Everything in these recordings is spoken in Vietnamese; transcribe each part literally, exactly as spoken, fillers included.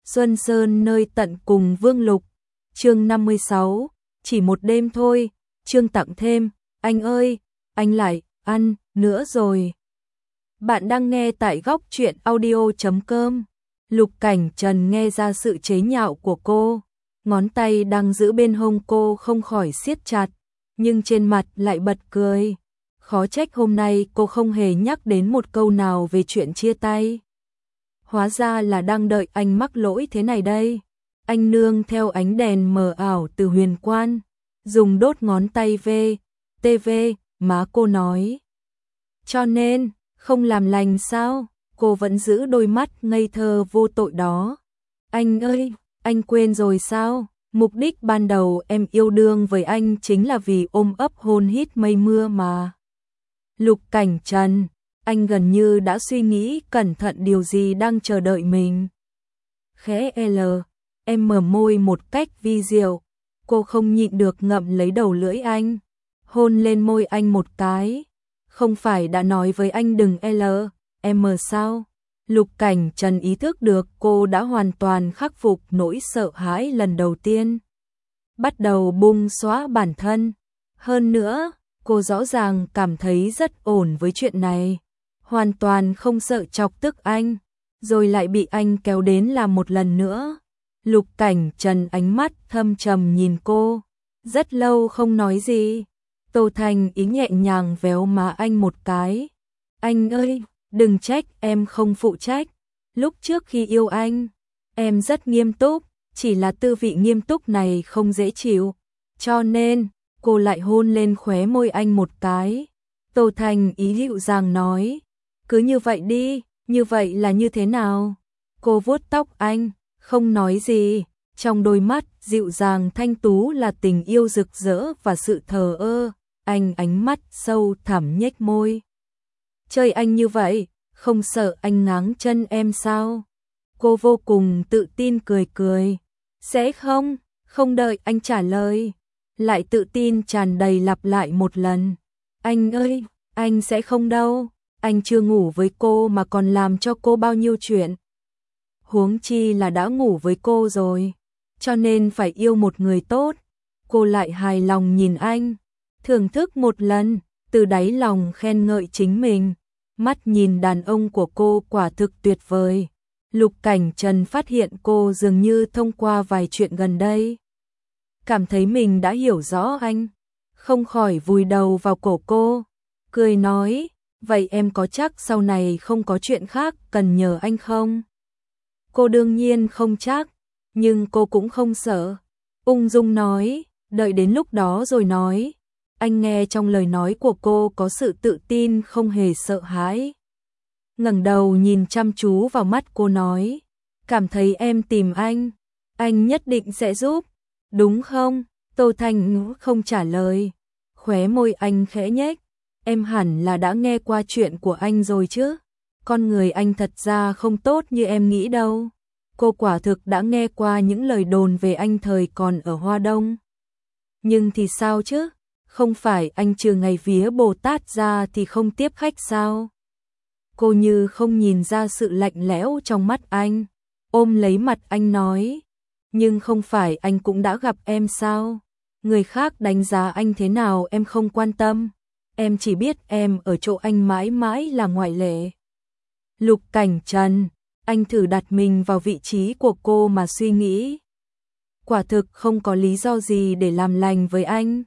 Xuân Sơn nơi tận cùng Vương Lục. Chương năm mươi sáu, chỉ một đêm thôi. Chương tặng thêm, anh ơi, anh lại ăn nữa rồi. Bạn đang nghe tại góc truyện audio chấm com. Lục Cảnh Trần nghe ra sự chế nhạo của cô, ngón tay đang giữ bên hông cô không khỏi siết chặt, nhưng trên mặt lại bật cười. Khó trách hôm nay cô không hề nhắc đến một câu nào về chuyện chia tay. Hóa ra là đang đợi anh mắc lỗi thế này đây. Anh nương theo ánh đèn mờ ảo từ huyền quan, dùng đốt ngón tay về, tê vê, má cô nói. Cho nên, không làm lành sao? Cô vẫn giữ đôi mắt ngây thơ vô tội đó. Anh ơi, anh quên rồi sao? Mục đích ban đầu em yêu đương với anh chính là vì ôm ấp hôn hít mây mưa mà. Lục Cảnh Trần, anh gần như đã suy nghĩ cẩn thận điều gì đang chờ đợi mình. Khẽ L, em mở môi một cách vi diệu, cô không nhịn được ngậm lấy đầu lưỡi anh, hôn lên môi anh một cái. Không phải đã nói với anh đừng L, M sao? Lục Cảnh Trần ý thức được cô đã hoàn toàn khắc phục nỗi sợ hãi lần đầu tiên. Bắt đầu bung xóa bản thân. Hơn nữa, cô rõ ràng cảm thấy rất ổn với chuyện này. Hoàn toàn không sợ chọc tức anh, rồi lại bị anh kéo đến làm một lần nữa. Lục Cảnh Trần ánh mắt thâm trầm nhìn cô, rất lâu không nói gì. Tô Thành ý nhẹ nhàng véo má anh một cái. Anh ơi, đừng trách em không phụ trách. Lúc trước khi yêu anh, em rất nghiêm túc, chỉ là tư vị nghiêm túc này không dễ chịu. Cho nên, cô lại hôn lên khóe môi anh một cái. Tô Thành ý dịu dàng nói, cứ như vậy đi, như vậy là như thế nào? Cô vuốt tóc anh, không nói gì, trong đôi mắt dịu dàng thanh tú là tình yêu rực rỡ và sự thờ ơ. Anh ánh mắt sâu thẳm nhếch môi. Chơi anh như vậy, không sợ anh ngáng chân em sao? Cô vô cùng tự tin cười cười. Sẽ không, không đợi anh trả lời. Lại tự tin tràn đầy lặp lại một lần. Anh ơi, anh sẽ không đâu. Anh chưa ngủ với cô mà còn làm cho cô bao nhiêu chuyện. Huống chi là đã ngủ với cô rồi. Cho nên phải yêu một người tốt. Cô lại hài lòng nhìn anh. Thưởng thức một lần, từ đáy lòng khen ngợi chính mình. Mắt nhìn đàn ông của cô quả thực tuyệt vời. Lục Cảnh Trần phát hiện cô dường như thông qua vài chuyện gần đây. Cảm thấy mình đã hiểu rõ anh. Không khỏi vùi đầu vào cổ cô. Cười nói, vậy em có chắc sau này không có chuyện khác cần nhờ anh không? Cô đương nhiên không chắc, nhưng cô cũng không sợ. Ung dung nói, đợi đến lúc đó rồi nói. Anh nghe trong lời nói của cô có sự tự tin không hề sợ hãi. Ngẩng đầu nhìn chăm chú vào mắt cô nói, cảm thấy em tìm anh, anh nhất định sẽ giúp, đúng không? Tô Thanh không trả lời, khóe môi anh khẽ nhếch, em hẳn là đã nghe qua chuyện của anh rồi chứ, con người anh thật ra không tốt như em nghĩ đâu. Cô quả thực đã nghe qua những lời đồn về anh thời còn ở Hoa Đông. Nhưng thì sao chứ? Không phải anh trừ ngày vía Bồ Tát ra thì không tiếp khách sao? Cô như không nhìn ra sự lạnh lẽo trong mắt anh, ôm lấy mặt anh nói, nhưng không phải anh cũng đã gặp em sao? Người khác đánh giá anh thế nào em không quan tâm, em chỉ biết em ở chỗ anh mãi mãi là ngoại lệ. Lục Cảnh Trần, anh thử đặt mình vào vị trí của cô mà suy nghĩ. Quả thực không có lý do gì để làm lành với anh.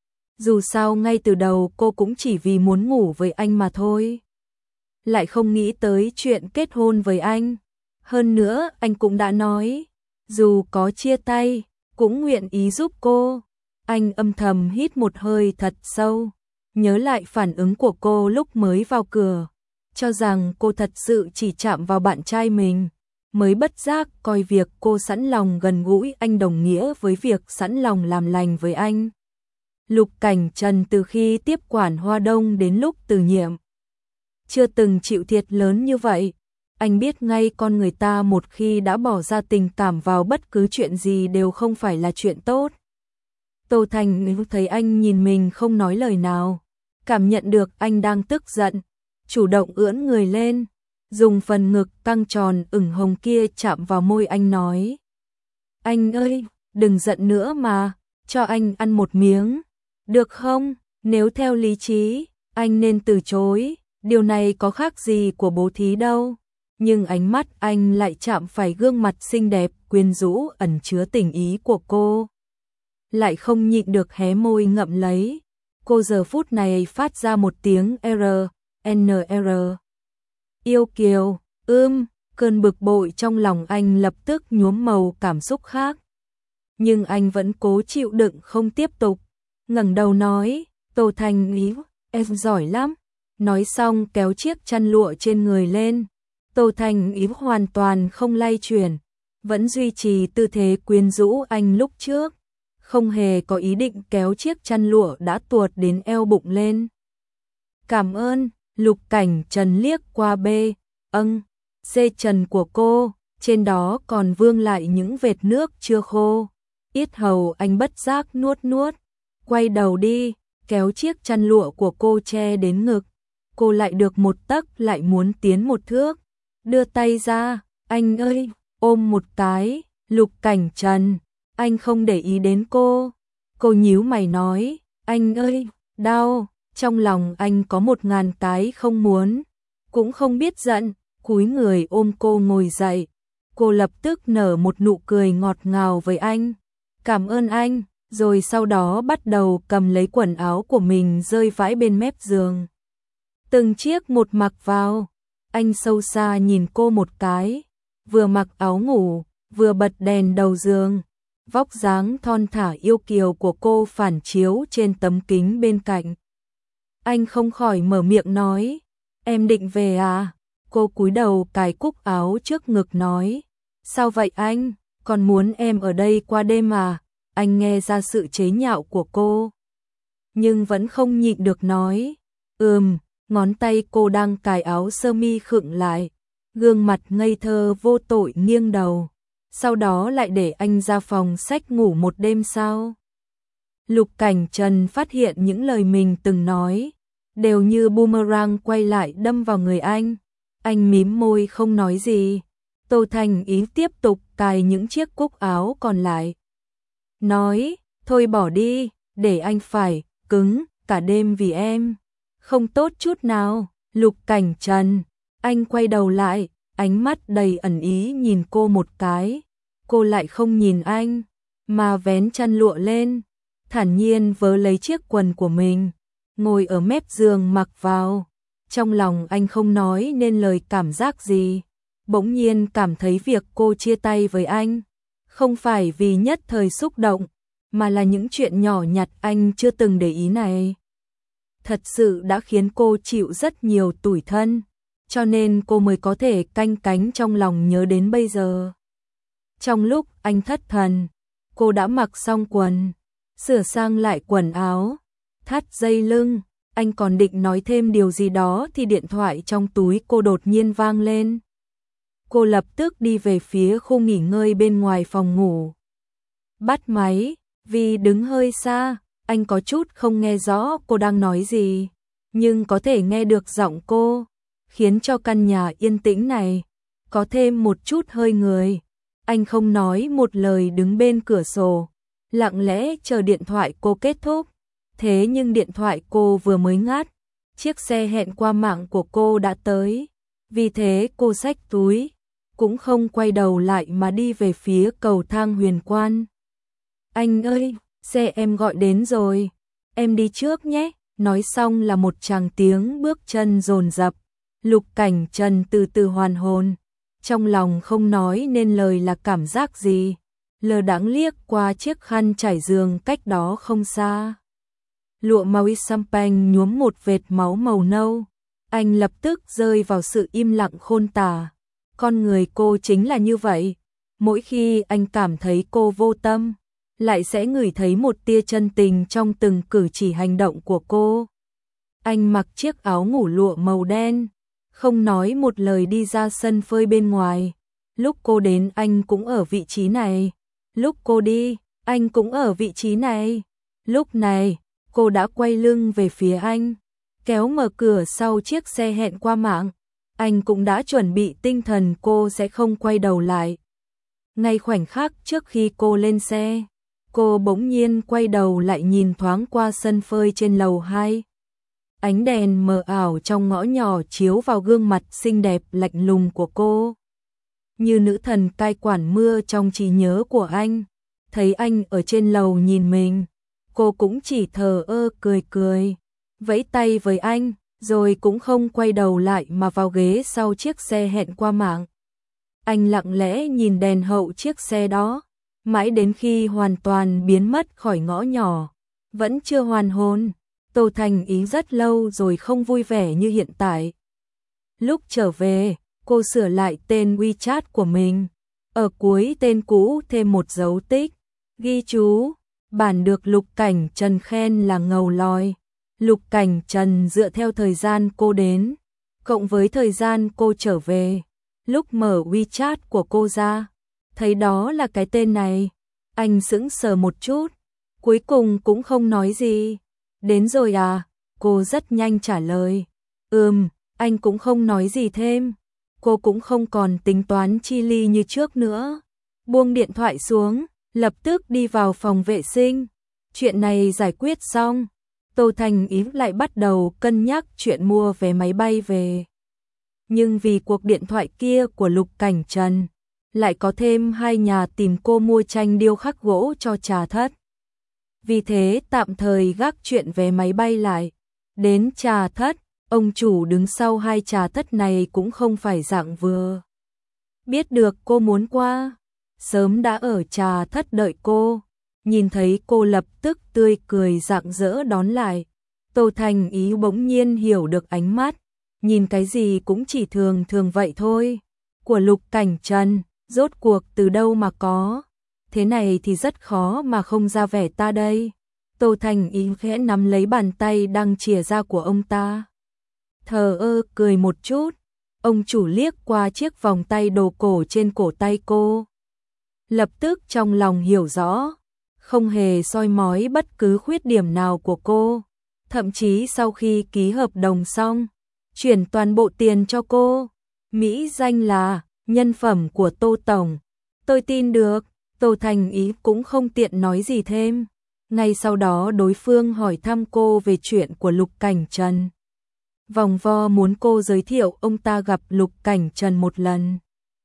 Dù sao ngay từ đầu cô cũng chỉ vì muốn ngủ với anh mà thôi. Lại không nghĩ tới chuyện kết hôn với anh. Hơn nữa anh cũng đã nói, dù có chia tay, cũng nguyện ý giúp cô. Anh âm thầm hít một hơi thật sâu, nhớ lại phản ứng của cô lúc mới vào cửa, cho rằng cô thật sự chỉ chạm vào bạn trai mình, mới bất giác coi việc cô sẵn lòng gần gũi anh đồng nghĩa với việc sẵn lòng làm lành với anh. Lục Cảnh Trần từ khi tiếp quản Hoa Đông đến lúc từ nhiệm, chưa từng chịu thiệt lớn như vậy. Anh biết ngay con người ta một khi đã bỏ ra tình cảm vào bất cứ chuyện gì đều không phải là chuyện tốt. Tô Thành thấy anh nhìn mình không nói lời nào, cảm nhận được anh đang tức giận, chủ động ưỡn người lên, dùng phần ngực căng tròn ửng hồng kia chạm vào môi anh nói. Anh ơi, đừng giận nữa mà, cho anh ăn một miếng, được không? Nếu theo lý trí, anh nên từ chối, điều này có khác gì của bố thí đâu. Nhưng ánh mắt anh lại chạm phải gương mặt xinh đẹp, quyến rũ ẩn chứa tình ý của cô. Lại không nhịn được hé môi ngậm lấy. Cô giờ phút này phát ra một tiếng R, N R. Yêu kiều, ưm, cơn bực bội trong lòng anh lập tức nhuốm màu cảm xúc khác. Nhưng anh vẫn cố chịu đựng không tiếp tục. Ngẩng đầu nói, Tô Thanh Ý, em giỏi lắm. Nói xong kéo chiếc chăn lụa trên người lên. Tô Thanh Ý hoàn toàn không lay chuyển, vẫn duy trì tư thế quyến rũ anh lúc trước, không hề có ý định kéo chiếc chăn lụa đã tuột đến eo bụng lên. Cảm ơn. Lục Cảnh Trần liếc qua bê, âng, xê trần của cô, trên đó còn vương lại những vệt nước chưa khô. Yết hầu anh bất giác nuốt nuốt, quay đầu đi, kéo chiếc chăn lụa của cô che đến ngực. Cô lại được một tấc lại muốn tiến một thước, đưa tay ra, anh ơi, ôm một cái. Lục Cảnh Trần, anh không để ý đến cô. Cô nhíu mày nói, anh ơi, đau. Trong lòng anh có một ngàn cái không muốn, cũng không biết giận, cúi người ôm cô ngồi dậy. Cô lập tức nở một nụ cười ngọt ngào với anh. Cảm ơn anh, rồi sau đó bắt đầu cầm lấy quần áo của mình rơi vãi bên mép giường. Từng chiếc một mặc vào, anh sâu xa nhìn cô một cái, vừa mặc áo ngủ, vừa bật đèn đầu giường. Vóc dáng thon thả yêu kiều của cô phản chiếu trên tấm kính bên cạnh. Anh không khỏi mở miệng nói, em định về à? Cô cúi đầu cài cúc áo trước ngực nói, sao vậy anh, còn muốn em ở đây qua đêm à? Anh nghe ra sự chế nhạo của cô, nhưng vẫn không nhịn được nói, ừm, ngón tay cô đang cài áo sơ mi khựng lại, gương mặt ngây thơ vô tội nghiêng đầu, sau đó lại để anh ra phòng xách ngủ một đêm sao? Lục Cảnh Trần phát hiện những lời mình từng nói đều như boomerang quay lại đâm vào người anh. Anh mím môi không nói gì. Tô Thanh Ý tiếp tục cài những chiếc cúc áo còn lại. Nói, thôi bỏ đi, để anh phải cứng cả đêm vì em. Không tốt chút nào. Lục Cảnh Trần, anh quay đầu lại, ánh mắt đầy ẩn ý nhìn cô một cái. Cô lại không nhìn anh, mà vén chăn lụa lên, thản nhiên vớ lấy chiếc quần của mình, ngồi ở mép giường mặc vào. Trong lòng anh không nói nên lời cảm giác gì, bỗng nhiên cảm thấy việc cô chia tay với anh không phải vì nhất thời xúc động, mà là những chuyện nhỏ nhặt anh chưa từng để ý này thật sự đã khiến cô chịu rất nhiều tủi thân, cho nên cô mới có thể canh cánh trong lòng nhớ đến bây giờ. Trong lúc anh thất thần, cô đã mặc xong quần, sửa sang lại quần áo, thắt dây lưng. Anh còn định nói thêm điều gì đó thì điện thoại trong túi cô đột nhiên vang lên. Cô lập tức đi về phía khu nghỉ ngơi bên ngoài phòng ngủ. Bắt máy, vì đứng hơi xa, anh có chút không nghe rõ cô đang nói gì, nhưng có thể nghe được giọng cô, khiến cho căn nhà yên tĩnh này có thêm một chút hơi người. Anh không nói một lời đứng bên cửa sổ, lặng lẽ chờ điện thoại cô kết thúc. Thế nhưng điện thoại cô vừa mới ngắt, chiếc xe hẹn qua mạng của cô đã tới. Vì thế cô xách túi, cũng không quay đầu lại mà đi về phía cầu thang Huyền Quan. Anh ơi, xe em gọi đến rồi, em đi trước nhé. Nói xong là một tràng tiếng bước chân dồn dập. Lục Cảnh Trần từ từ hoàn hồn, trong lòng không nói nên lời là cảm giác gì, lờ đãng liếc qua chiếc khăn trải giường cách đó không xa. Lụa màu champagne nhuốm một vệt máu màu nâu, anh lập tức rơi vào sự im lặng khôn tả. Con người cô chính là như vậy, mỗi khi anh cảm thấy cô vô tâm, lại sẽ ngửi thấy một tia chân tình trong từng cử chỉ hành động của cô. Anh mặc chiếc áo ngủ lụa màu đen, không nói một lời đi ra sân phơi bên ngoài. Lúc cô đến anh cũng ở vị trí này, lúc cô đi, anh cũng ở vị trí này. Lúc này, cô đã quay lưng về phía anh, kéo mở cửa sau chiếc xe hẹn qua mạng, anh cũng đã chuẩn bị tinh thần cô sẽ không quay đầu lại. Ngay khoảnh khắc trước khi cô lên xe, cô bỗng nhiên quay đầu lại nhìn thoáng qua sân phơi trên lầu hai. Ánh đèn mờ ảo trong ngõ nhỏ chiếu vào gương mặt xinh đẹp lạnh lùng của cô. Như nữ thần cai quản mưa trong trí nhớ của anh. Thấy anh ở trên lầu nhìn mình, cô cũng chỉ thờ ơ cười cười, vẫy tay với anh, rồi cũng không quay đầu lại mà vào ghế sau chiếc xe hẹn qua mạng. Anh lặng lẽ nhìn đèn hậu chiếc xe đó, mãi đến khi hoàn toàn biến mất khỏi ngõ nhỏ, vẫn chưa hoàn hồn. Tô Thành Ý rất lâu rồi không vui vẻ như hiện tại. Lúc trở về, cô sửa lại tên WeChat của mình. Ở cuối tên cũ thêm một dấu tích, ghi chú, bản được Lục Cảnh Trần khen là ngầu lòi. Lục Cảnh Trần dựa theo thời gian cô đến, cộng với thời gian cô trở về. Lúc mở WeChat của cô ra, thấy đó là cái tên này. Anh sững sờ một chút, cuối cùng cũng không nói gì. Đến rồi à? Cô rất nhanh trả lời. Ừm, anh cũng không nói gì thêm. Cô cũng không còn tính toán chi ly như trước nữa. Buông điện thoại xuống, lập tức đi vào phòng vệ sinh. Chuyện này giải quyết xong, Tô Thành Ý lại bắt đầu cân nhắc chuyện mua vé máy bay về. Nhưng vì cuộc điện thoại kia của Lục Cảnh Trần, lại có thêm hai nhà tìm cô mua tranh điêu khắc gỗ cho Trà Thất. Vì thế tạm thời gác chuyện vé máy bay lại. Đến Trà Thất, ông chủ đứng sau hai Trà Thất này cũng không phải dạng vừa. Biết được cô muốn qua, sớm đã ở Trà Thất đợi cô. Nhìn thấy cô lập tức tươi cười rạng rỡ đón lại. Tô Thành Ý bỗng nhiên hiểu được ánh mắt, nhìn cái gì cũng chỉ thường thường vậy thôi. Của Lục Cảnh Trần, rốt cuộc từ đâu mà có. Thế này thì rất khó mà không ra vẻ ta đây. Tô Thành Ý khẽ nắm lấy bàn tay đang chìa ra của ông ta. Thờ ơ cười một chút, ông chủ liếc qua chiếc vòng tay đồ cổ trên cổ tay cô. Lập tức trong lòng hiểu rõ, không hề soi mói bất cứ khuyết điểm nào của cô. Thậm chí sau khi ký hợp đồng xong, chuyển toàn bộ tiền cho cô. Mỹ danh là nhân phẩm của Tô Tổng. Tôi tin được. Tô Thành Ý cũng không tiện nói gì thêm. Ngay sau đó đối phương hỏi thăm cô về chuyện của Lục Cảnh Trần. Vòng vo muốn cô giới thiệu ông ta gặp Lục Cảnh Trần một lần.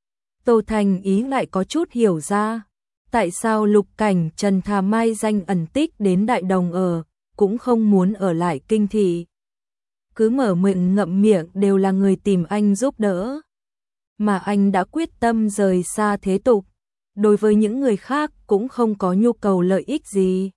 Tô Thành Ý lại có chút hiểu ra, tại sao Lục Cảnh Trần thà mai danh ẩn tích đến Đại Đồng ở, cũng không muốn ở lại kinh thị. Cứ mở miệng ngậm miệng đều là người tìm anh giúp đỡ. Mà anh đã quyết tâm rời xa thế tục. Đối với những người khác cũng không có nhu cầu lợi ích gì.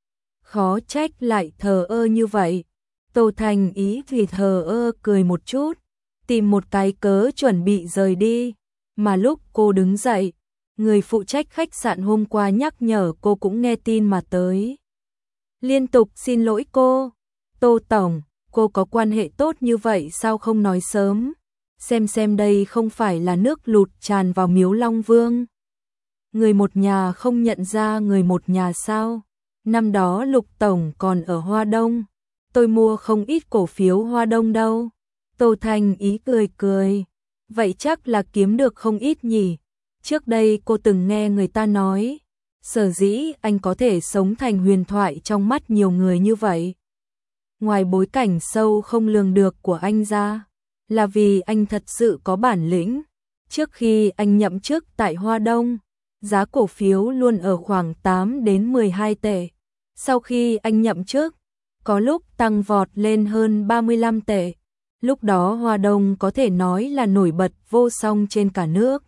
Khó trách lại thờ ơ như vậy. Tô Thành Ý vì thờ ơ cười một chút, tìm một cái cớ chuẩn bị rời đi. Mà lúc cô đứng dậy, người phụ trách khách sạn hôm qua nhắc nhở cô cũng nghe tin mà tới. Liên tục xin lỗi cô. Tô Tổng, cô có quan hệ tốt như vậy sao không nói sớm? Xem xem đây không phải là nước lụt tràn vào miếu Long Vương. Người một nhà không nhận ra người một nhà sao? Năm đó Lục Tổng còn ở Hoa Đông, tôi mua không ít cổ phiếu Hoa Đông đâu. Tô Thành Ý cười cười, vậy chắc là kiếm được không ít nhỉ? Trước đây cô từng nghe người ta nói, sở dĩ anh có thể sống thành huyền thoại trong mắt nhiều người như vậy. Ngoài bối cảnh sâu không lường được của anh ra, là vì anh thật sự có bản lĩnh. Trước khi anh nhậm chức tại Hoa Đông, giá cổ phiếu luôn ở khoảng tám đến mười hai tệ. Sau khi anh nhậm chức, có lúc tăng vọt lên hơn ba mươi lăm tệ. Lúc đó Hoa Đông có thể nói là nổi bật vô song trên cả nước.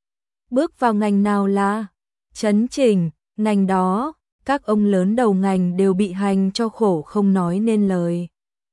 Bước vào ngành nào là chấn chỉnh, ngành đó, các ông lớn đầu ngành đều bị hành cho khổ không nói nên lời.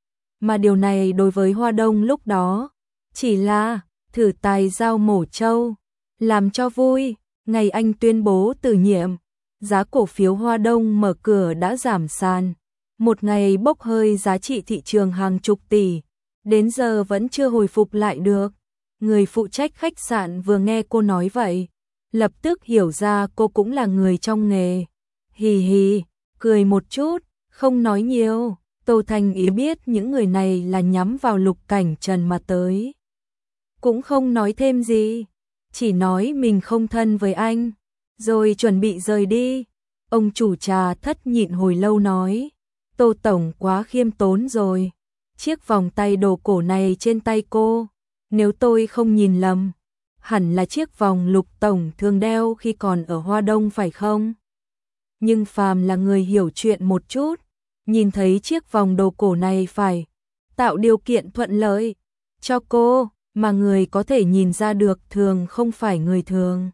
Mà điều này đối với Hoa Đông lúc đó, chỉ là thử tài dao mổ trâu, làm cho vui. Ngày anh tuyên bố từ nhiệm, giá cổ phiếu Hoa Đông mở cửa đã giảm sàn. Một ngày bốc hơi giá trị thị trường hàng chục tỷ, đến giờ vẫn chưa hồi phục lại được. Người phụ trách khách sạn vừa nghe cô nói vậy, lập tức hiểu ra cô cũng là người trong nghề. Hì hì, cười một chút, không nói nhiều. Tô Thành Ý biết những người này là nhắm vào Lục Cảnh Trần mà tới. cũng không nói thêm gì, chỉ nói mình không thân với anh, rồi chuẩn bị rời đi. Ông chủ trà thất nhịn hồi lâu nói, Tô Tổng quá khiêm tốn rồi, chiếc vòng tay đồ cổ này trên tay cô, nếu tôi không nhìn lầm, hẳn là chiếc vòng Lục Tổng thường đeo khi còn ở Hoa Đông phải không? Nhưng phàm là người hiểu chuyện một chút, nhìn thấy chiếc vòng đồ cổ này phải tạo điều kiện thuận lợi cho cô, mà người có thể nhìn ra được thường không phải người thường.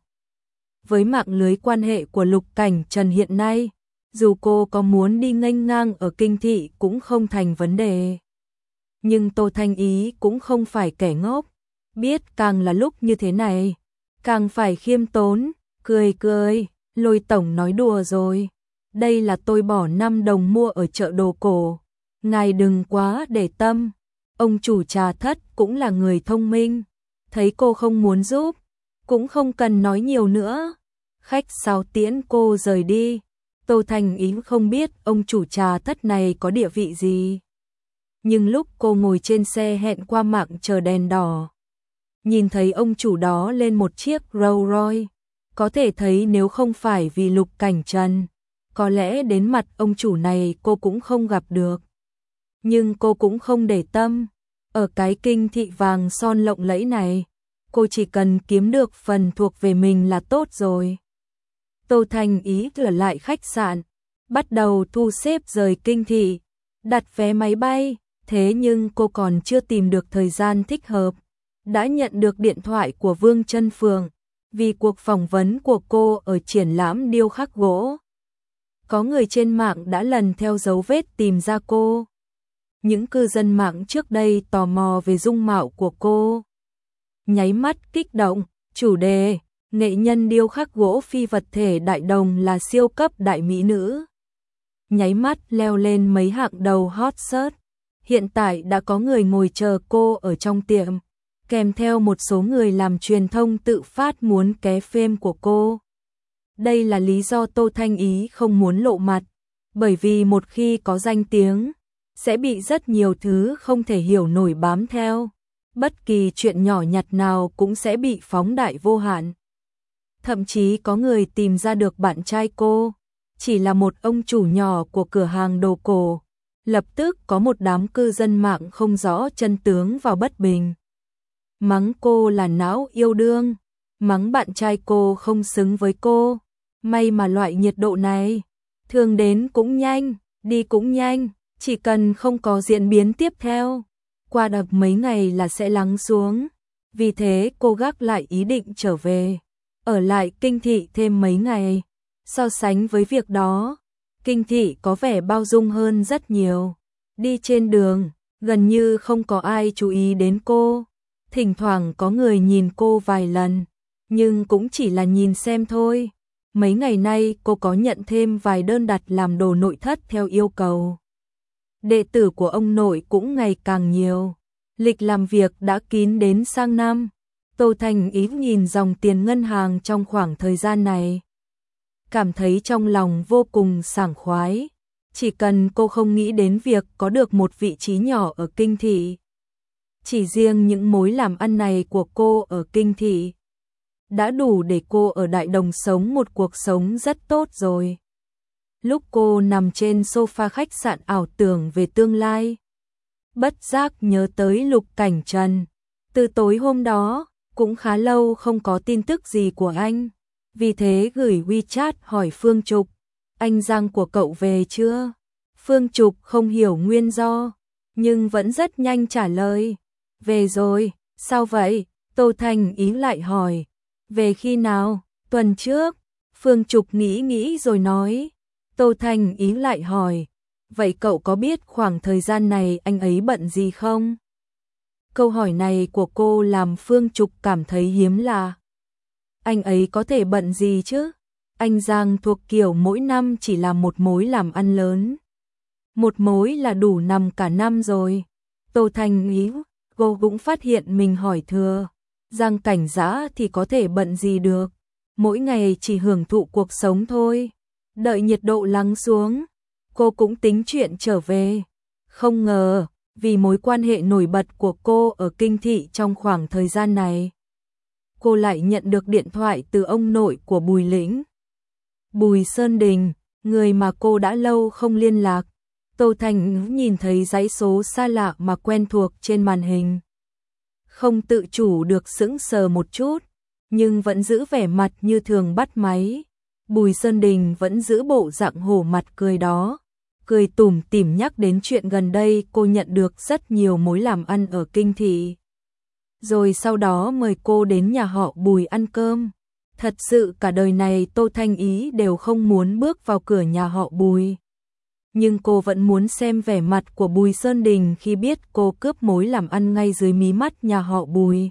Với mạng lưới quan hệ của Lục Cảnh Trần hiện nay, dù cô có muốn đi nghênh ngang ở kinh thị cũng không thành vấn đề. Nhưng Tô Thanh Ý cũng không phải kẻ ngốc, biết càng là lúc như thế này, càng phải khiêm tốn, cười cười, Lôi Tổng nói đùa rồi. Đây là tôi bỏ năm đồng mua ở chợ đồ cổ, ngài đừng quá để tâm. Ông chủ trà thất cũng là người thông minh, thấy cô không muốn giúp, cũng không cần nói nhiều nữa. Khách sáo tiễn cô rời đi. Tô Thanh Ý không biết ông chủ trà thất này có địa vị gì. Nhưng lúc cô ngồi trên xe hẹn qua mạng chờ đèn đỏ, nhìn thấy ông chủ đó lên một chiếc Rolls Royce, có thể thấy nếu không phải vì Lục Cảnh Trần, có lẽ đến mặt ông chủ này cô cũng không gặp được. Nhưng cô cũng không để tâm, ở cái kinh thị vàng son lộng lẫy này, cô chỉ cần kiếm được phần thuộc về mình là tốt rồi. Tô Thanh Ý trở lại khách sạn, bắt đầu thu xếp rời kinh thị, đặt vé máy bay, thế nhưng cô còn chưa tìm được thời gian thích hợp, đã nhận được điện thoại của Vương Chân Phượng, vì cuộc phỏng vấn của cô ở triển lãm điêu khắc gỗ. Có người trên mạng đã lần theo dấu vết tìm ra cô. Những cư dân mạng trước đây tò mò về dung mạo của cô, nháy mắt kích động, chủ đề, nghệ nhân điêu khắc gỗ phi vật thể đại đồng là siêu cấp đại mỹ nữ. Nháy mắt leo lên mấy hạng đầu hot search. Hiện tại đã có người ngồi chờ cô ở trong tiệm, kèm theo một số người làm truyền thông tự phát muốn ké phim của cô. Đây là lý do Tô Thanh Ý không muốn lộ mặt, bởi vì một khi có danh tiếng, sẽ bị rất nhiều thứ không thể hiểu nổi bám theo. Bất kỳ chuyện nhỏ nhặt nào cũng sẽ bị phóng đại vô hạn. Thậm chí có người tìm ra được bạn trai cô, chỉ là một ông chủ nhỏ của cửa hàng đồ cổ. Lập tức có một đám cư dân mạng không rõ chân tướng vào bất bình. Mắng cô là não yêu đương, mắng bạn trai cô không xứng với cô. May mà loại nhiệt độ này, thường đến cũng nhanh, đi cũng nhanh, chỉ cần không có diễn biến tiếp theo, qua đập mấy ngày là sẽ lắng xuống. Vì thế cô gác lại ý định trở về, ở lại kinh thị thêm mấy ngày. So sánh với việc đó, kinh thị có vẻ bao dung hơn rất nhiều. Đi trên đường, gần như không có ai chú ý đến cô. Thỉnh thoảng có người nhìn cô vài lần, nhưng cũng chỉ là nhìn xem thôi. Mấy ngày nay cô có nhận thêm vài đơn đặt làm đồ nội thất theo yêu cầu. Đệ tử của ông nội cũng ngày càng nhiều. Lịch làm việc đã kín đến sang năm. Tô Thanh Ý nhìn dòng tiền ngân hàng trong khoảng thời gian này, cảm thấy trong lòng vô cùng sảng khoái. Chỉ cần cô không nghĩ đến việc có được một vị trí nhỏ ở kinh thị. Chỉ riêng những mối làm ăn này của cô ở kinh thị đã đủ để cô ở Đại Đồng sống một cuộc sống rất tốt rồi. Lúc cô nằm trên sofa khách sạn ảo tưởng về tương lai, bất giác nhớ tới Lục Cảnh Trần. Từ tối hôm đó, cũng khá lâu không có tin tức gì của anh. Vì thế gửi WeChat hỏi Phương Trục, anh Giang của cậu về chưa? Phương Trục không hiểu nguyên do, nhưng vẫn rất nhanh trả lời. Về rồi, sao vậy? Tô Thanh Ý lại hỏi. Về khi nào? Tuần trước. Phương Trục nghĩ nghĩ rồi nói. Tô Thanh Ý lại hỏi. Vậy cậu có biết khoảng thời gian này anh ấy bận gì không? Câu hỏi này của cô làm Phương Trục cảm thấy hiếm lạ. Anh ấy có thể bận gì chứ? Anh Giang thuộc kiểu mỗi năm chỉ làm một mối làm ăn lớn. Một mối là đủ nằm cả năm rồi. Tô Thanh Ý, cô cũng phát hiện mình hỏi thừa. Giang Cảnh Dã thì có thể bận gì được. Mỗi ngày chỉ hưởng thụ cuộc sống thôi. Đợi nhiệt độ lắng xuống, cô cũng tính chuyện trở về. Không ngờ, vì mối quan hệ nổi bật của cô ở kinh thị trong khoảng thời gian này. Cô lại nhận được điện thoại từ ông nội của Bùi Lĩnh. Bùi Sơn Đình, người mà cô đã lâu không liên lạc. Tô Thanh nhìn thấy dãy số xa lạ mà quen thuộc trên màn hình. Không tự chủ được sững sờ một chút, nhưng vẫn giữ vẻ mặt như thường bắt máy. Bùi Sơn Đình vẫn giữ bộ dạng hổ mặt cười đó, cười tủm tỉm nhắc đến chuyện gần đây cô nhận được rất nhiều mối làm ăn ở kinh thị. Rồi sau đó mời cô đến nhà họ Bùi ăn cơm. Thật sự cả đời này Tô Thanh Ý đều không muốn bước vào cửa nhà họ Bùi. Nhưng cô vẫn muốn xem vẻ mặt của Bùi Sơn Đình khi biết cô cướp mối làm ăn ngay dưới mí mắt nhà họ Bùi.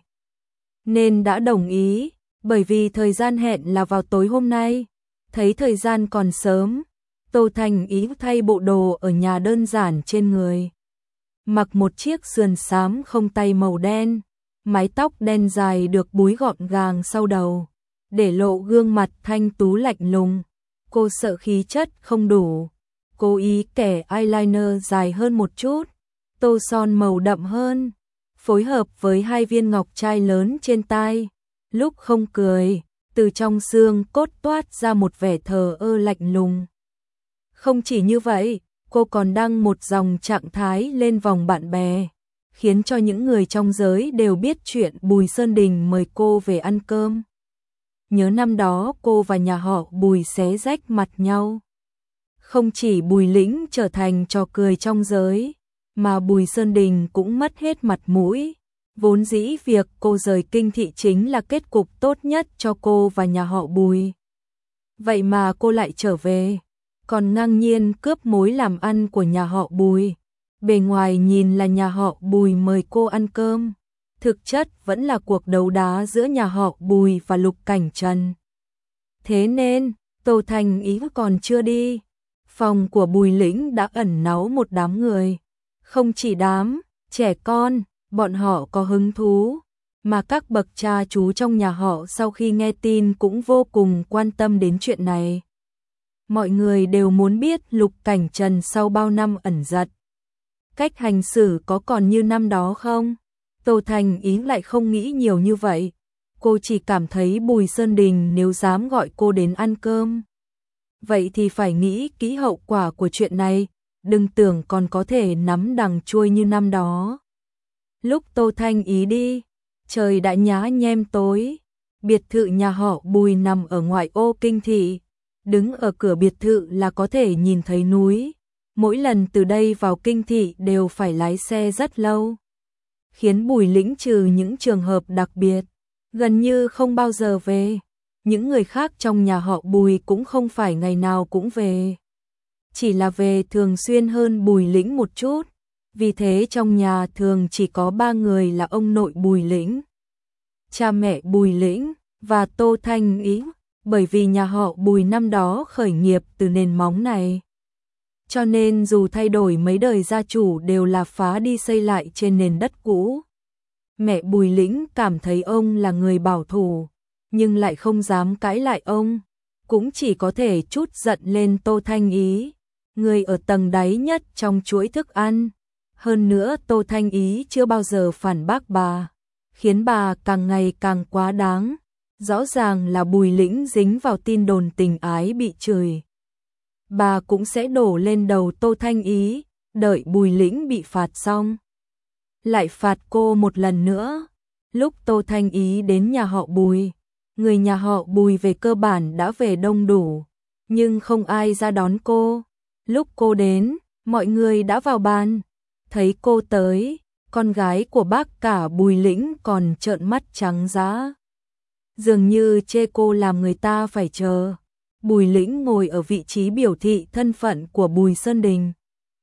Nên đã đồng ý, bởi vì thời gian hẹn là vào tối hôm nay. Thấy thời gian còn sớm, Tô Thanh Ý thay bộ đồ ở nhà đơn giản trên người. Mặc một chiếc sườn xám không tay màu đen, mái tóc đen dài được búi gọn gàng sau đầu, để lộ gương mặt thanh tú lạnh lùng. Cô sợ khí chất không đủ, cố ý kẻ eyeliner dài hơn một chút, tô son màu đậm hơn, phối hợp với hai viên ngọc trai lớn trên tai. Lúc không cười, từ trong xương cốt toát ra một vẻ thờ ơ lạnh lùng. Không chỉ như vậy, cô còn đăng một dòng trạng thái lên vòng bạn bè, khiến cho những người trong giới đều biết chuyện Bùi Sơn Đình mời cô về ăn cơm. Nhớ năm đó cô và nhà họ Bùi xé rách mặt nhau. Không chỉ Bùi Lĩnh trở thành trò cười trong giới, mà Bùi Sơn Đình cũng mất hết mặt mũi. Vốn dĩ việc cô rời kinh thị chính là kết cục tốt nhất cho cô và nhà họ Bùi. Vậy mà cô lại trở về, còn ngang nhiên cướp mối làm ăn của nhà họ Bùi. Bề ngoài nhìn là nhà họ Bùi mời cô ăn cơm, thực chất vẫn là cuộc đấu đá giữa nhà họ Bùi và Lục Cảnh Trần. Thế nên, Tô Thanh Ý còn chưa đi, phòng của Bùi Lĩnh đã ẩn náu một đám người. Không chỉ đám, trẻ con, bọn họ có hứng thú, mà các bậc cha chú trong nhà họ sau khi nghe tin cũng vô cùng quan tâm đến chuyện này. Mọi người đều muốn biết Lục Cảnh Trần sau bao năm ẩn giật, cách hành xử có còn như năm đó không? Tô Thanh Ý lại không nghĩ nhiều như vậy. Cô chỉ cảm thấy Bùi Sơn Đình nếu dám gọi cô đến ăn cơm, vậy thì phải nghĩ kỹ hậu quả của chuyện này, đừng tưởng còn có thể nắm đằng chuôi như năm đó. Lúc Tô Thanh Ý đi, trời đã nhá nhem tối. Biệt thự nhà họ Bùi nằm ở ngoại ô kinh thị, đứng ở cửa biệt thự là có thể nhìn thấy núi. Mỗi lần từ đây vào kinh thị đều phải lái xe rất lâu, khiến Bùi Lĩnh trừ những trường hợp đặc biệt, gần như không bao giờ về. Những người khác trong nhà họ Bùi cũng không phải ngày nào cũng về, chỉ là về thường xuyên hơn Bùi Lĩnh một chút. Vì thế trong nhà thường chỉ có ba người là ông nội Bùi Lĩnh, cha mẹ Bùi Lĩnh và Tô Thanh Ý, bởi vì nhà họ Bùi năm đó khởi nghiệp từ nền móng này. Cho nên dù thay đổi mấy đời gia chủ đều là phá đi xây lại trên nền đất cũ. Mẹ Bùi Lĩnh cảm thấy ông là người bảo thủ, nhưng lại không dám cãi lại ông, cũng chỉ có thể trút giận lên Tô Thanh Ý, người ở tầng đáy nhất trong chuỗi thức ăn. Hơn nữa Tô Thanh Ý chưa bao giờ phản bác bà, khiến bà càng ngày càng quá đáng. Rõ ràng là Bùi Lĩnh dính vào tin đồn tình ái bị chửi, bà cũng sẽ đổ lên đầu Tô Thanh Ý, đợi Bùi Lĩnh bị phạt xong, lại phạt cô một lần nữa. Lúc Tô Thanh Ý đến nhà họ Bùi, người nhà họ Bùi về cơ bản đã về đông đủ, nhưng không ai ra đón cô. Lúc cô đến, mọi người đã vào bàn. Thấy cô tới, con gái của bác cả Bùi Lĩnh còn trợn mắt trắng dã, dường như chê cô làm người ta phải chờ. Bùi Lĩnh ngồi ở vị trí biểu thị thân phận của Bùi Sơn Đình,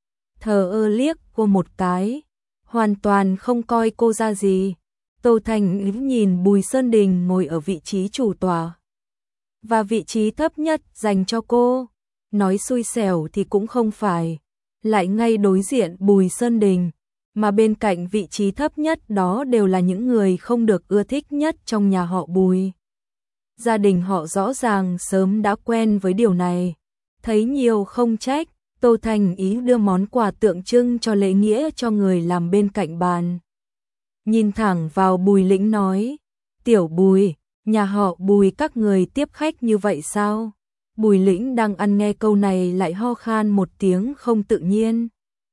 thờ ơ liếc cô một cái, hoàn toàn không coi cô ra gì. Tô Thanh Ý nhìn Bùi Sơn Đình ngồi ở vị trí chủ tọa, và vị trí thấp nhất dành cho cô. Nói xui xẻo thì cũng không phải, lại ngay đối diện Bùi Sơn Đình, mà bên cạnh vị trí thấp nhất đó đều là những người không được ưa thích nhất trong nhà họ Bùi. Gia đình họ rõ ràng sớm đã quen với điều này, thấy nhiều không trách, Tô Thanh Ý đưa món quà tượng trưng cho lễ nghĩa cho người làm bên cạnh bàn. Nhìn thẳng vào Bùi Lĩnh nói, tiểu Bùi, nhà họ Bùi các người tiếp khách như vậy sao? Bùi Lĩnh đang ăn nghe câu này lại ho khan một tiếng không tự nhiên.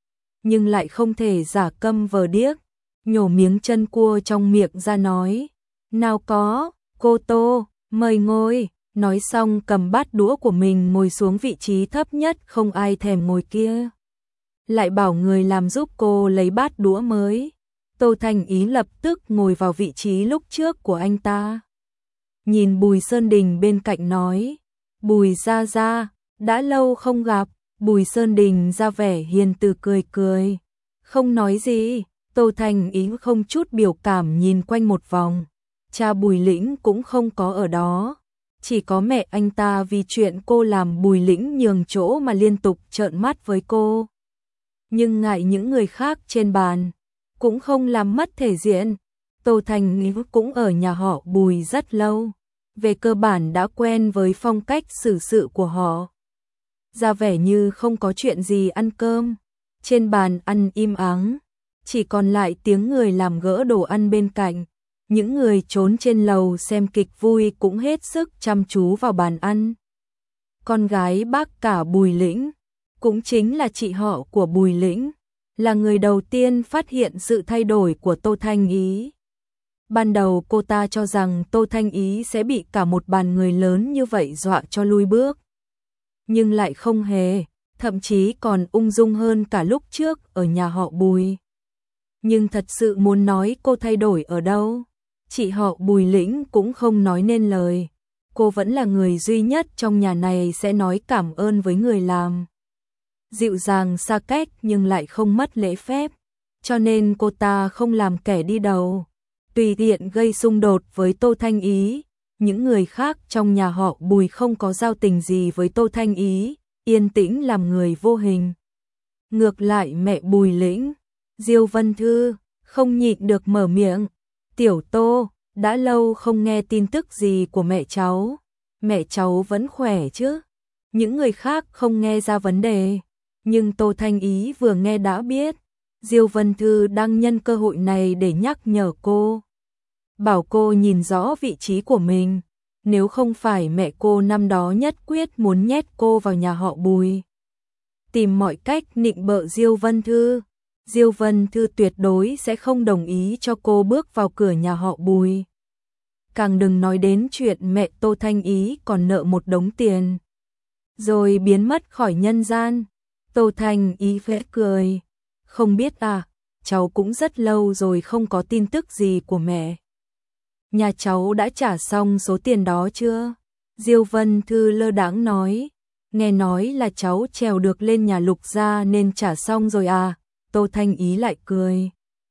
Nhưng lại không thể giả câm vờ điếc, nhổ miếng chân cua trong miệng ra nói, nào có, cô Tô, mời ngồi. Nói xong cầm bát đũa của mình ngồi xuống vị trí thấp nhất không ai thèm ngồi kia. Lại bảo người làm giúp cô lấy bát đũa mới. Tô Thanh Ý lập tức ngồi vào vị trí lúc trước của anh ta. Nhìn Bùi Sơn Đình bên cạnh nói, Bùi gia gia, đã lâu không gặp. Bùi Sơn Đình ra vẻ hiền từ cười cười. Không nói gì, Tô Thanh Ý không chút biểu cảm nhìn quanh một vòng. Cha Bùi Lĩnh cũng không có ở đó. Chỉ có mẹ anh ta vì chuyện cô làm Bùi Lĩnh nhường chỗ mà liên tục trợn mắt với cô. Nhưng ngại những người khác trên bàn, cũng không làm mất thể diện. Tô Thanh Ý cũng ở nhà họ Bùi rất lâu, về cơ bản đã quen với phong cách xử sự của họ. Ra vẻ như không có chuyện gì ăn cơm, trên bàn ăn im ắng, chỉ còn lại tiếng người làm gỡ đồ ăn bên cạnh. Những người trốn trên lầu xem kịch vui cũng hết sức chăm chú vào bàn ăn. Con gái bác cả Bùi Lĩnh, cũng chính là chị họ của Bùi Lĩnh, là người đầu tiên phát hiện sự thay đổi của Tô Thanh Ý. Ban đầu cô ta cho rằng Tô Thanh Ý sẽ bị cả một bàn người lớn như vậy dọa cho lui bước. Nhưng lại không hề, thậm chí còn ung dung hơn cả lúc trước ở nhà họ Bùi. Nhưng thật sự muốn nói cô thay đổi ở đâu, chị họ Bùi Lĩnh cũng không nói nên lời. Cô vẫn là người duy nhất trong nhà này sẽ nói cảm ơn với người làm. Dịu dàng xa cách nhưng lại không mất lễ phép, cho nên cô ta không làm kẻ đi đầu, tùy tiện gây xung đột với Tô Thanh Ý. Những người khác trong nhà họ Bùi không có giao tình gì với Tô Thanh Ý, yên tĩnh làm người vô hình. Ngược lại mẹ Bùi Lĩnh, Diêu Vân Thư, không nhịn được mở miệng, tiểu Tô, đã lâu không nghe tin tức gì của mẹ cháu, mẹ cháu vẫn khỏe chứ? Những người khác không nghe ra vấn đề, nhưng Tô Thanh Ý vừa nghe đã biết, Diêu Vân Thư đang nhân cơ hội này để nhắc nhở cô. Bảo cô nhìn rõ vị trí của mình, nếu không phải mẹ cô năm đó nhất quyết muốn nhét cô vào nhà họ Bùi. Tìm mọi cách nịnh bợ Diêu Vân Thư, Diêu Vân Thư tuyệt đối sẽ không đồng ý cho cô bước vào cửa nhà họ Bùi. Càng đừng nói đến chuyện mẹ Tô Thanh Ý còn nợ một đống tiền. Rồi biến mất khỏi nhân gian. Tô Thanh Ý khẽ cười. Không biết à, cháu cũng rất lâu rồi không có tin tức gì của mẹ. Nhà cháu đã trả xong số tiền đó chưa? Diêu Vân Thư lơ đãng nói. Nghe nói là cháu trèo được lên nhà Lục gia nên trả xong rồi à? Tô Thanh Ý lại cười.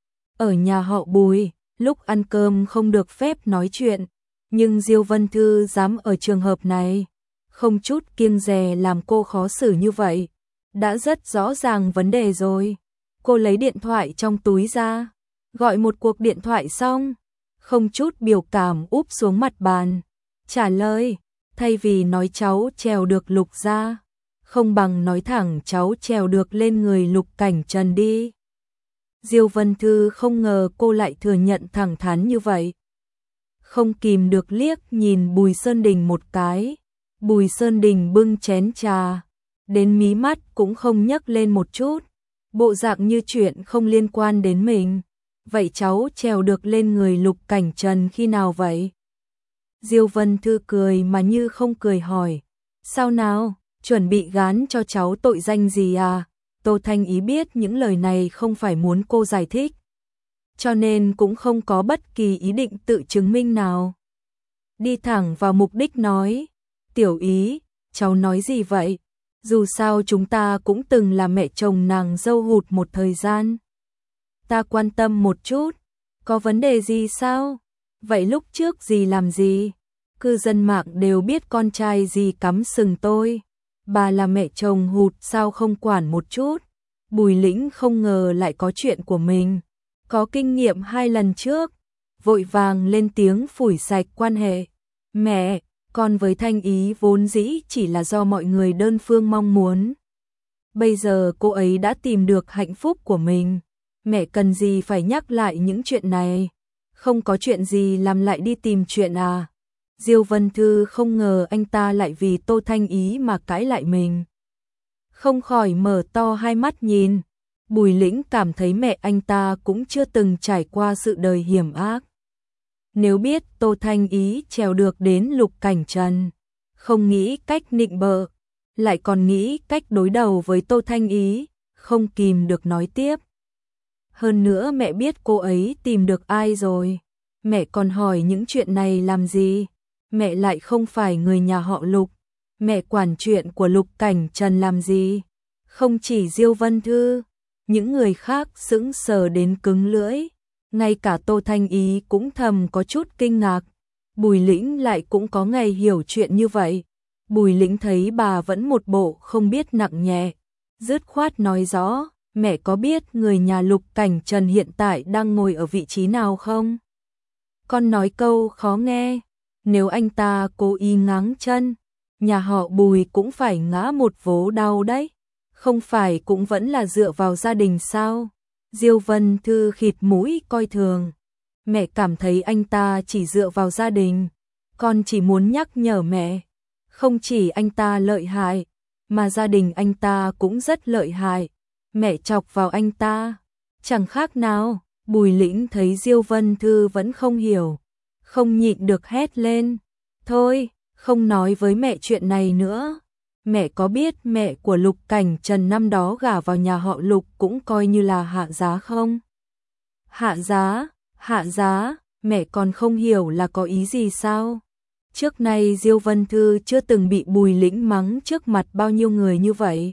Ở nhà họ Bùi, lúc ăn cơm không được phép nói chuyện, nhưng Diêu Vân Thư dám ở trường hợp này, không chút kiêng dè làm cô khó xử như vậy, đã rất rõ ràng vấn đề rồi. Cô lấy điện thoại trong túi ra, gọi một cuộc điện thoại xong, không chút biểu cảm úp xuống mặt bàn, trả lời, thay vì nói cháu trèo được Lục gia, không bằng nói thẳng cháu trèo được lên người Lục Cảnh Trần đi. Diêu Vân Thư không ngờ cô lại thừa nhận thẳng thắn như vậy. Không kìm được liếc nhìn Bùi Sơn Đình một cái. Bùi Sơn Đình bưng chén trà, đến mí mắt cũng không nhấc lên một chút, bộ dạng như chuyện không liên quan đến mình. Vậy cháu trèo được lên người Lục Cảnh Trần khi nào vậy? Diêu Vân Thư cười mà như không cười hỏi. Sao nào, chuẩn bị gán cho cháu tội danh gì à? Tô Thanh Ý biết những lời này không phải muốn cô giải thích, cho nên cũng không có bất kỳ ý định tự chứng minh nào. Đi thẳng vào mục đích nói, Tiểu Ý, cháu nói gì vậy? Dù sao chúng ta cũng từng là mẹ chồng nàng dâu hụt một thời gian. Ta quan tâm một chút, có vấn đề gì sao? Vậy lúc trước dì làm gì? Cư dân mạng đều biết con trai dì cắm sừng tôi. Bà là mẹ chồng hụt sao không quản một chút? Bùi Lĩnh không ngờ lại có chuyện của mình, có kinh nghiệm hai lần trước, vội vàng lên tiếng phủi sạch quan hệ. Mẹ, con với Thanh Ý vốn dĩ chỉ là do mọi người đơn phương mong muốn. Bây giờ cô ấy đã tìm được hạnh phúc của mình. Mẹ cần gì phải nhắc lại những chuyện này? Không có chuyện gì làm lại đi tìm chuyện à? Diêu Vân Thư không ngờ anh ta lại vì Tô Thanh Ý mà cãi lại mình. Không khỏi mở to hai mắt nhìn. Bùi Lĩnh cảm thấy mẹ anh ta cũng chưa từng trải qua sự đời hiểm ác. Nếu biết Tô Thanh Ý trèo được đến Lục Cảnh Trần, không nghĩ cách nịnh bợ, lại còn nghĩ cách đối đầu với Tô Thanh Ý, không kìm được nói tiếp. Hơn nữa mẹ biết cô ấy tìm được ai rồi, mẹ còn hỏi những chuyện này làm gì? Mẹ lại không phải người nhà họ Lục, mẹ quản chuyện của Lục Cảnh Trần làm gì? Không chỉ Diêu Vân Thư, những người khác sững sờ đến cứng lưỡi, ngay cả Tô Thanh Ý cũng thầm có chút kinh ngạc. Bùi Lĩnh lại cũng có ngày hiểu chuyện như vậy. Bùi Lĩnh thấy bà vẫn một bộ không biết nặng nhẹ, dứt khoát nói rõ, mẹ có biết người nhà Lục Cảnh Trần hiện tại đang ngồi ở vị trí nào không? Con nói câu khó nghe, nếu anh ta cố ý ngáng chân, nhà họ Bùi cũng phải ngã một vố đau đấy, không phải cũng vẫn là dựa vào gia đình sao? Diêu Vân Thư khịt mũi coi thường, mẹ cảm thấy anh ta chỉ dựa vào gia đình, con chỉ muốn nhắc nhở mẹ, không chỉ anh ta lợi hại, mà gia đình anh ta cũng rất lợi hại, mẹ chọc vào anh ta, chẳng khác nào. Bùi Lĩnh thấy Diêu Vân Thư vẫn không hiểu, không nhịn được hét lên, thôi, không nói với mẹ chuyện này nữa. Mẹ có biết mẹ của Lục Cảnh Trần năm đó gả vào nhà họ Lục cũng coi như là hạ giá không? Hạ giá, hạ giá, mẹ còn không hiểu là có ý gì sao? Trước nay Diêu Vân Thư chưa từng bị Bùi Lĩnh mắng trước mặt bao nhiêu người như vậy.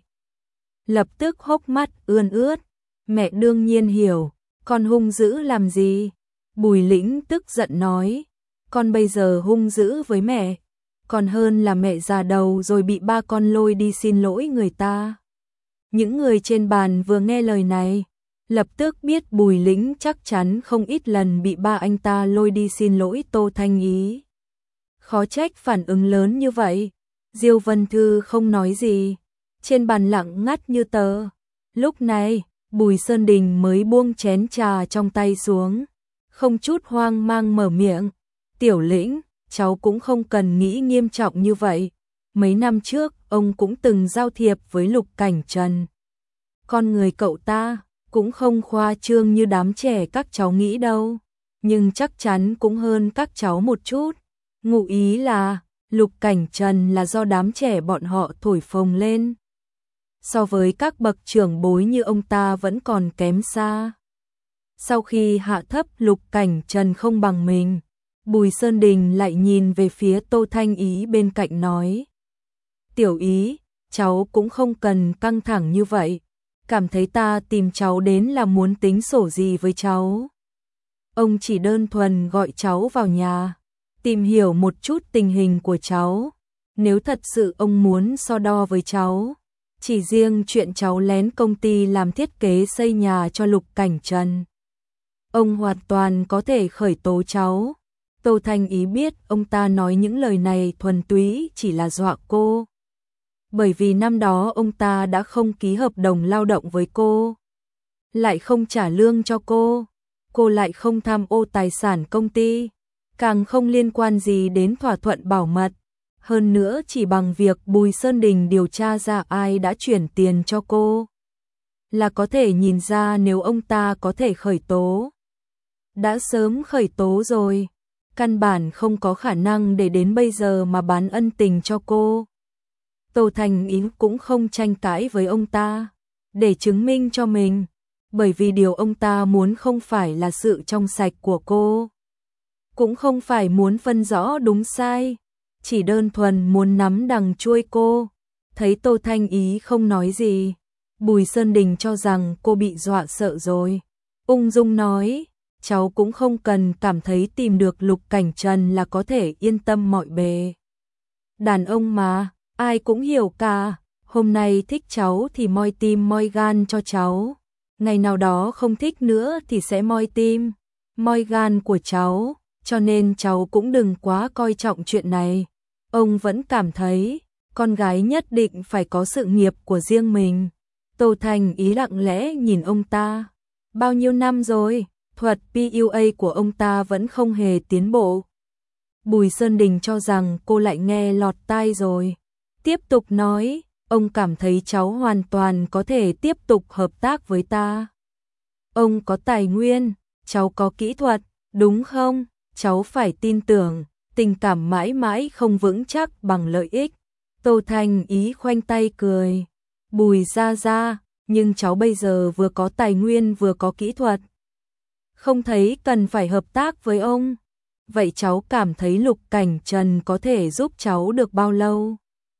Lập tức hốc mắt ươn ướt, mẹ đương nhiên hiểu, con hung dữ làm gì? Bùi Lĩnh tức giận nói, con bây giờ hung dữ với mẹ, còn hơn là mẹ già đầu rồi bị ba con lôi đi xin lỗi người ta. Những người trên bàn vừa nghe lời này, lập tức biết Bùi Lĩnh chắc chắn không ít lần bị ba anh ta lôi đi xin lỗi Tô Thanh Ý. Khó trách phản ứng lớn như vậy. Diêu Vân Thư không nói gì, trên bàn lặng ngắt như tờ. Lúc này, Bùi Sơn Đình mới buông chén trà trong tay xuống, không chút hoang mang mở miệng, "Tiểu Lĩnh, cháu cũng không cần nghĩ nghiêm trọng như vậy. Mấy năm trước, ông cũng từng giao thiệp với Lục Cảnh Trần. Con người cậu ta cũng không khoa trương như đám trẻ các cháu nghĩ đâu, nhưng chắc chắn cũng hơn các cháu một chút." Ngụ ý là, Lục Cảnh Trần là do đám trẻ bọn họ thổi phồng lên. So với các bậc trưởng bối như ông ta vẫn còn kém xa. Sau khi hạ thấp Lục Cảnh Trần không bằng mình, Bùi Sơn Đình lại nhìn về phía Tô Thanh Ý bên cạnh nói, "Tiểu Ý, cháu cũng không cần căng thẳng như vậy, cảm thấy ta tìm cháu đến là muốn tính sổ gì với cháu. Ông chỉ đơn thuần gọi cháu vào nhà, tìm hiểu một chút tình hình của cháu. Nếu thật sự ông muốn so đo với cháu, chỉ riêng chuyện cháu lén công ty làm thiết kế xây nhà cho Lục Cảnh Trần, ông hoàn toàn có thể khởi tố cháu." Tô Thanh Ý biết ông ta nói những lời này thuần túy chỉ là dọa cô. Bởi vì năm đó ông ta đã không ký hợp đồng lao động với cô, lại không trả lương cho cô, cô lại không tham ô tài sản công ty, càng không liên quan gì đến thỏa thuận bảo mật. Hơn nữa chỉ bằng việc Bùi Sơn Đình điều tra ra ai đã chuyển tiền cho cô, là có thể nhìn ra nếu ông ta có thể khởi tố. Đã sớm khởi tố rồi, căn bản không có khả năng để đến bây giờ mà bán ân tình cho cô. Tô Thanh Ý cũng không tranh cãi với ông ta, để chứng minh cho mình, bởi vì điều ông ta muốn không phải là sự trong sạch của cô, cũng không phải muốn phân rõ đúng sai, chỉ đơn thuần muốn nắm đằng chuôi cô. Thấy Tô Thanh Ý không nói gì, Bùi Sơn Đình cho rằng cô bị dọa sợ rồi, ung dung nói, "Cháu cũng không cần cảm thấy tìm được Lục Cảnh Trần là có thể yên tâm mọi bề. Đàn ông mà, ai cũng hiểu cả, hôm nay thích cháu thì moi tim moi gan cho cháu, ngày nào đó không thích nữa thì sẽ moi tim, moi gan của cháu, cho nên cháu cũng đừng quá coi trọng chuyện này. Ông vẫn cảm thấy, con gái nhất định phải có sự nghiệp của riêng mình, Tô Thành Ý lặng lẽ nhìn ông ta. Bao nhiêu năm rồi, thuật pê u a của ông ta vẫn không hề tiến bộ. Bùi Sơn Đình cho rằng cô lại nghe lọt tai rồi. Tiếp tục nói, ông cảm thấy cháu hoàn toàn có thể tiếp tục hợp tác với ta. Ông có tài nguyên, cháu có kỹ thuật, đúng không? Cháu phải tin tưởng, tình cảm mãi mãi không vững chắc bằng lợi ích. Tô Thành Ý khoanh tay cười. Bùi gia gia, nhưng cháu bây giờ vừa có tài nguyên vừa có kỹ thuật. Không thấy cần phải hợp tác với ông. Vậy cháu cảm thấy Lục Cảnh Trần có thể giúp cháu được bao lâu?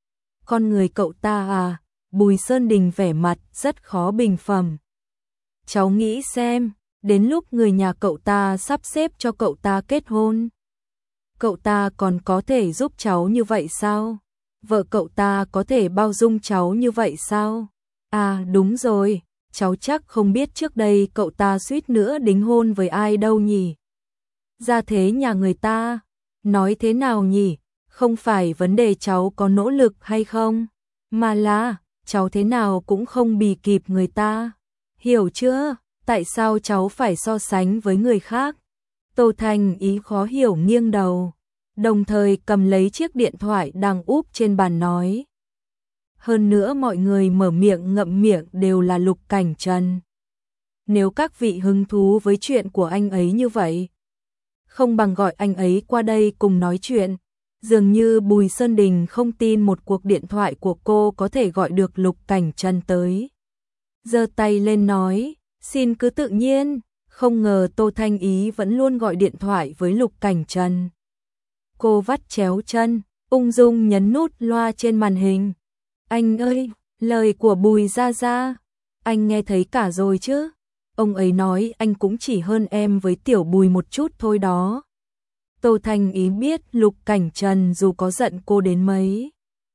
Con người cậu ta à? Bùi Sơn Đình vẻ mặt rất khó bình phẩm. Cháu nghĩ xem, đến lúc người nhà cậu ta sắp xếp cho cậu ta kết hôn, cậu ta còn có thể giúp cháu như vậy sao? Vợ cậu ta có thể bao dung cháu như vậy sao? À đúng rồi, cháu chắc không biết trước đây cậu ta suýt nữa đính hôn với ai đâu nhỉ? Gia thế nhà người ta, nói thế nào nhỉ? Không phải vấn đề cháu có nỗ lực hay không, mà là cháu thế nào cũng không bì kịp người ta. Hiểu chưa? Tại sao cháu phải so sánh với người khác? Tô Thành Ý khó hiểu nghiêng đầu, đồng thời cầm lấy chiếc điện thoại đang úp trên bàn nói. Hơn nữa mọi người mở miệng ngậm miệng đều là Lục Cảnh Trần. Nếu các vị hứng thú với chuyện của anh ấy như vậy, không bằng gọi anh ấy qua đây cùng nói chuyện. Dường như Bùi Sơn Đình không tin một cuộc điện thoại của cô có thể gọi được Lục Cảnh Trần tới. Giơ tay lên nói, xin cứ tự nhiên, không ngờ Tô Thanh Ý vẫn luôn gọi điện thoại với Lục Cảnh Trần. Cô vắt chéo chân, ung dung nhấn nút loa trên màn hình. Anh ơi, lời của Bùi gia gia, anh nghe thấy cả rồi chứ? Ông ấy nói anh cũng chỉ hơn em với tiểu Bùi một chút thôi đó. Tô Thanh Ý biết Lục Cảnh Trần dù có giận cô đến mấy,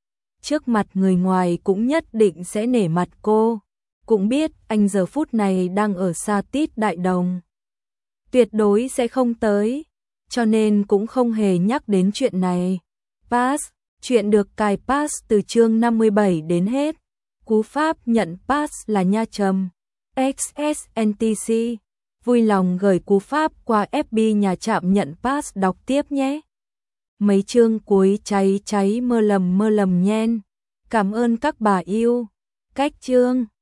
trước mặt người ngoài cũng nhất định sẽ nể mặt cô. Cũng biết anh giờ phút này đang ở Sa Tít Đại Đồng, tuyệt đối sẽ không tới, cho nên cũng không hề nhắc đến chuyện này. Pass, chuyện được cài pass từ chương năm mươi bảy đến hết. Cú pháp nhận pass là nha trầm ích ét en tê xê. Vui lòng gửi cú pháp qua ép bê nhà trạm nhận pass đọc tiếp nhé. Mấy chương cuối cháy cháy mơ lầm mơ lầm nhen. Cảm ơn các bà yêu. Cách chương